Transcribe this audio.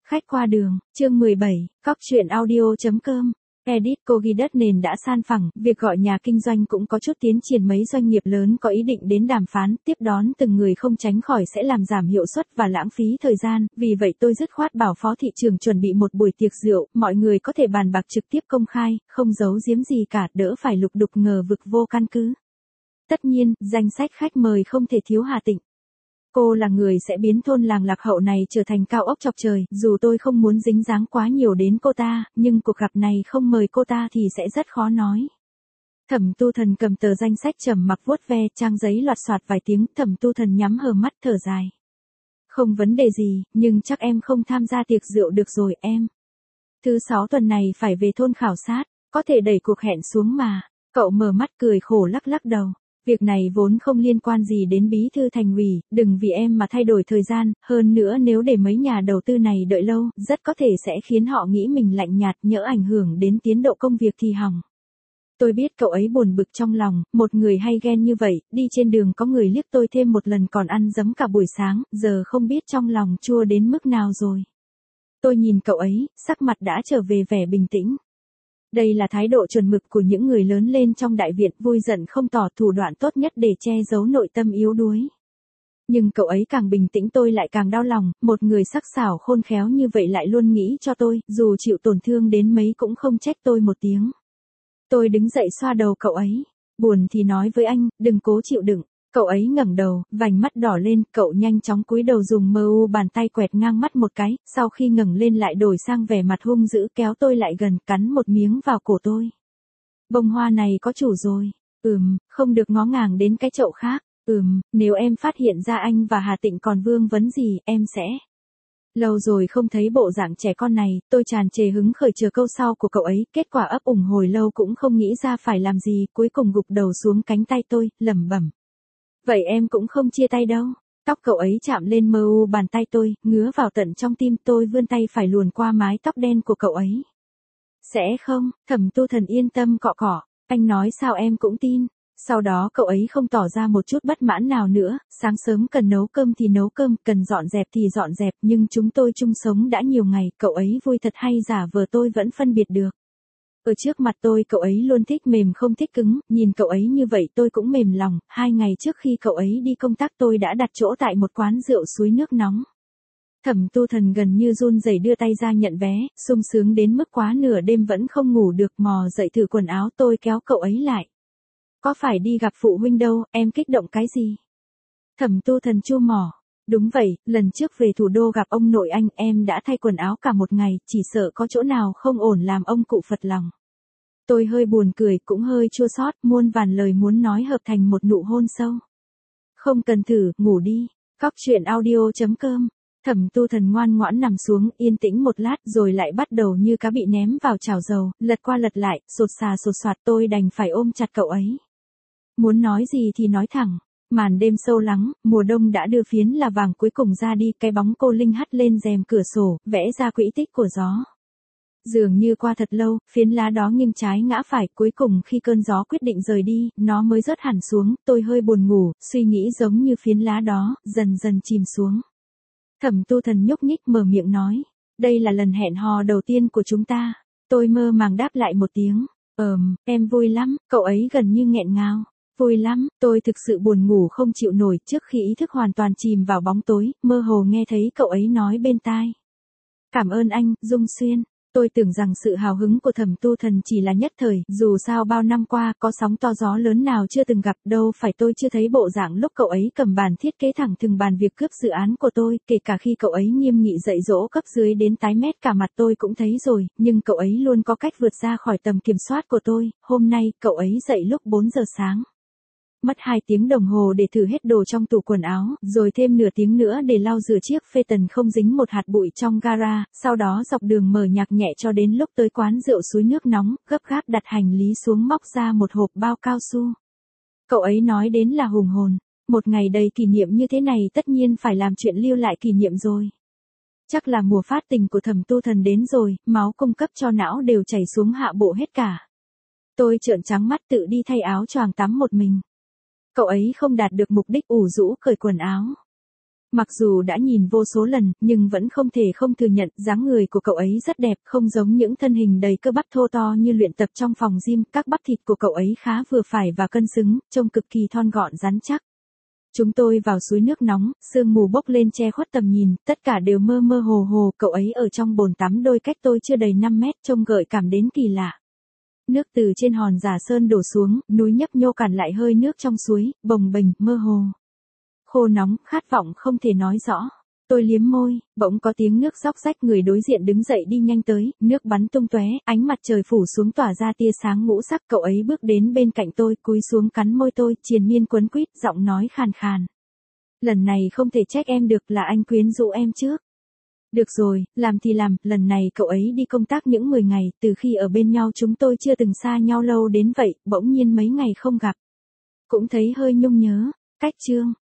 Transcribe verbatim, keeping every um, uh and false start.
Khách qua đường, chương mười bảy, cóc truyện audio.com. Edit cô ghi đất nền đã san phẳng, việc gọi nhà kinh doanh cũng có chút tiến triển, mấy doanh nghiệp lớn có ý định đến đàm phán, tiếp đón từng người không tránh khỏi sẽ làm giảm hiệu suất và lãng phí thời gian, vì vậy tôi dứt khoát bảo phó thị trường chuẩn bị một buổi tiệc rượu, mọi người có thể bàn bạc trực tiếp công khai, không giấu giếm gì cả, đỡ phải lục đục ngờ vực vô căn cứ. Tất nhiên, danh sách khách mời không thể thiếu Hà Tịnh. Cô là người sẽ biến thôn làng lạc hậu này trở thành cao ốc chọc trời, dù tôi không muốn dính dáng quá nhiều đến cô ta, nhưng cuộc gặp này không mời cô ta thì sẽ rất khó nói. Thẩm Tu Thần cầm tờ danh sách trầm mặc vuốt ve, trang giấy loạt soạt vài tiếng, Thẩm Tu Thần nhắm hờ mắt thở dài. Không vấn đề gì, nhưng chắc em không tham gia tiệc rượu được rồi em. Thứ sáu tuần này phải về thôn khảo sát, có thể đẩy cuộc hẹn xuống mà. Cậu mở mắt cười khổ lắc lắc đầu. Việc này vốn không liên quan gì đến bí thư thành ủy, đừng vì em mà thay đổi thời gian, hơn nữa nếu để mấy nhà đầu tư này đợi lâu, rất có thể sẽ khiến họ nghĩ mình lạnh nhạt, nhỡ ảnh hưởng đến tiến độ công việc thì hỏng. Tôi biết cậu ấy buồn bực trong lòng, một người hay ghen như vậy, đi trên đường có người liếc tôi thêm một lần còn ăn dấm cả buổi sáng, giờ không biết trong lòng chua đến mức nào rồi. Tôi nhìn cậu ấy, sắc mặt đã trở về vẻ bình tĩnh. Đây là thái độ chuẩn mực của những người lớn lên trong đại viện, vui giận không tỏ, thủ đoạn tốt nhất để che giấu nội tâm yếu đuối. Nhưng cậu ấy càng bình tĩnh tôi lại càng đau lòng, một người sắc sảo khôn khéo như vậy lại luôn nghĩ cho tôi, dù chịu tổn thương đến mấy cũng không trách tôi một tiếng. Tôi đứng dậy xoa đầu cậu ấy, buồn thì nói với anh, đừng cố chịu đựng. Cậu ấy ngẩng đầu, vành mắt đỏ lên, cậu nhanh chóng cúi đầu dùng mờ u bàn tay quẹt ngang mắt một cái, sau khi ngẩng lên lại đổi sang vẻ mặt hung dữ, kéo tôi lại gần, cắn một miếng vào cổ tôi. Bông hoa này có chủ rồi. Ừm, không được ngó ngàng đến cái chậu khác. Ừm, nếu em phát hiện ra anh và Hà Tịnh còn vương vấn gì, em sẽ... Lâu rồi không thấy bộ dạng trẻ con này, tôi tràn trề hứng khởi chờ câu sau của cậu ấy, kết quả ấp ủng hồi lâu cũng không nghĩ ra phải làm gì, cuối cùng gục đầu xuống cánh tay tôi, lẩm bẩm. Vậy em cũng không chia tay đâu. Tóc cậu ấy chạm lên mờ u bàn tay tôi, ngứa vào tận trong tim, tôi vươn tay phải luồn qua mái tóc đen của cậu ấy. Sẽ không, Thẩm Tu Thần yên tâm cọ cọ, anh nói sao em cũng tin. Sau đó cậu ấy không tỏ ra một chút bất mãn nào nữa, sáng sớm cần nấu cơm thì nấu cơm, cần dọn dẹp thì dọn dẹp, nhưng chúng tôi chung sống đã nhiều ngày, cậu ấy vui thật hay giả vờ tôi vẫn phân biệt được. Ở trước mặt tôi cậu ấy luôn thích mềm không thích cứng, nhìn cậu ấy như vậy tôi cũng mềm lòng, hai ngày trước khi cậu ấy đi công tác tôi đã đặt chỗ tại một quán rượu suối nước nóng. Thẩm Tu Thần gần như run rẩy đưa tay ra nhận vé, sung sướng đến mức quá nửa đêm vẫn không ngủ được, mò dậy thử quần áo, tôi kéo cậu ấy lại. Có phải đi gặp phụ huynh đâu, em kích động cái gì? Thẩm Tu Thần chu mỏ. Đúng vậy, lần trước về thủ đô gặp ông nội anh, em đã thay quần áo cả một ngày, chỉ sợ có chỗ nào không ổn làm ông cụ phật lòng. Tôi hơi buồn cười, cũng hơi chua xót, muôn vàn lời muốn nói hợp thành một nụ hôn sâu. Không cần thử, ngủ đi. Cóc truyện audio.com. Thẩm Tu Thần ngoan ngoãn nằm xuống, yên tĩnh một lát, rồi lại bắt đầu như cá bị ném vào chảo dầu, lật qua lật lại, sột xà sột soạt, tôi đành phải ôm chặt cậu ấy. Muốn nói gì thì nói thẳng. Màn đêm sâu lắng, mùa đông đã đưa phiến là vàng cuối cùng ra đi, cái bóng cô Linh hắt lên rèm cửa sổ, vẽ ra quỹ tích của gió. Dường như qua thật lâu, phiến lá đó nghiêng trái ngã phải, cuối cùng khi cơn gió quyết định rời đi, nó mới rớt hẳn xuống, tôi hơi buồn ngủ, suy nghĩ giống như phiến lá đó, dần dần chìm xuống. Thẩm Tu Thần nhúc nhích mở miệng nói, đây là lần hẹn hò đầu tiên của chúng ta. Tôi mơ màng đáp lại một tiếng, ờm, em vui lắm, cậu ấy gần như nghẹn ngào. Vui lắm, tôi thực sự buồn ngủ không chịu nổi, trước khi ý thức hoàn toàn chìm vào bóng tối, mơ hồ nghe thấy cậu ấy nói bên tai. Cảm ơn anh, Dung Xuyên. Tôi tưởng rằng sự hào hứng của Thẩm Tu Thần chỉ là nhất thời, dù sao bao năm qua có sóng to gió lớn nào chưa từng gặp, đâu phải tôi chưa thấy bộ dạng lúc cậu ấy cầm bàn thiết kế thẳng thừng bàn việc cướp dự án của tôi, kể cả khi cậu ấy nghiêm nghị dạy dỗ cấp dưới đến tái mét cả mặt tôi cũng thấy rồi, nhưng cậu ấy luôn có cách vượt ra khỏi tầm kiểm soát của tôi, hôm nay cậu ấy dậy lúc bốn giờ sáng. Mất hai tiếng đồng hồ để thử hết đồ trong tủ quần áo, rồi thêm nửa tiếng nữa để lau rửa chiếc Phaeton không dính một hạt bụi trong gara, sau đó dọc đường mở nhạc nhẹ cho đến lúc tới quán rượu suối nước nóng, gấp gáp đặt hành lý xuống móc ra một hộp bao cao su. Cậu ấy nói đến là hùng hồn, một ngày đầy kỷ niệm như thế này tất nhiên phải làm chuyện lưu lại kỷ niệm rồi. Chắc là mùa phát tình của Thẩm Tu Thần đến rồi, máu cung cấp cho não đều chảy xuống hạ bộ hết cả. Tôi trợn trắng mắt tự đi thay áo choàng tắm một mình. Cậu ấy không đạt được mục đích ủ rũ cởi quần áo. Mặc dù đã nhìn vô số lần, nhưng vẫn không thể không thừa nhận dáng người của cậu ấy rất đẹp, không giống những thân hình đầy cơ bắp thô to như luyện tập trong phòng gym, các bắp thịt của cậu ấy khá vừa phải và cân xứng, trông cực kỳ thon gọn rắn chắc. Chúng tôi vào suối nước nóng, sương mù bốc lên che khuất tầm nhìn, tất cả đều mơ mơ hồ hồ, cậu ấy ở trong bồn tắm đôi cách tôi chưa đầy năm mét, trông gợi cảm đến kỳ lạ. Nước từ trên hòn Giả Sơn đổ xuống, núi nhấp nhô cản lại hơi nước trong suối, bồng bềnh, mơ hồ. Khô nóng, khát vọng không thể nói rõ. Tôi liếm môi, bỗng có tiếng nước róc rách, người đối diện đứng dậy đi nhanh tới, nước bắn tung tóe, ánh mặt trời phủ xuống tỏa ra tia sáng ngũ sắc, cậu ấy bước đến bên cạnh tôi, cúi xuống cắn môi tôi, triền miên quấn quýt, giọng nói khàn khàn. Lần này không thể trách em được, là anh quyến rũ em trước. Được rồi, làm thì làm, lần này cậu ấy đi công tác những mười ngày, từ khi ở bên nhau chúng tôi chưa từng xa nhau lâu đến vậy, bỗng nhiên mấy ngày không gặp. Cũng thấy hơi nhung nhớ. Cách chương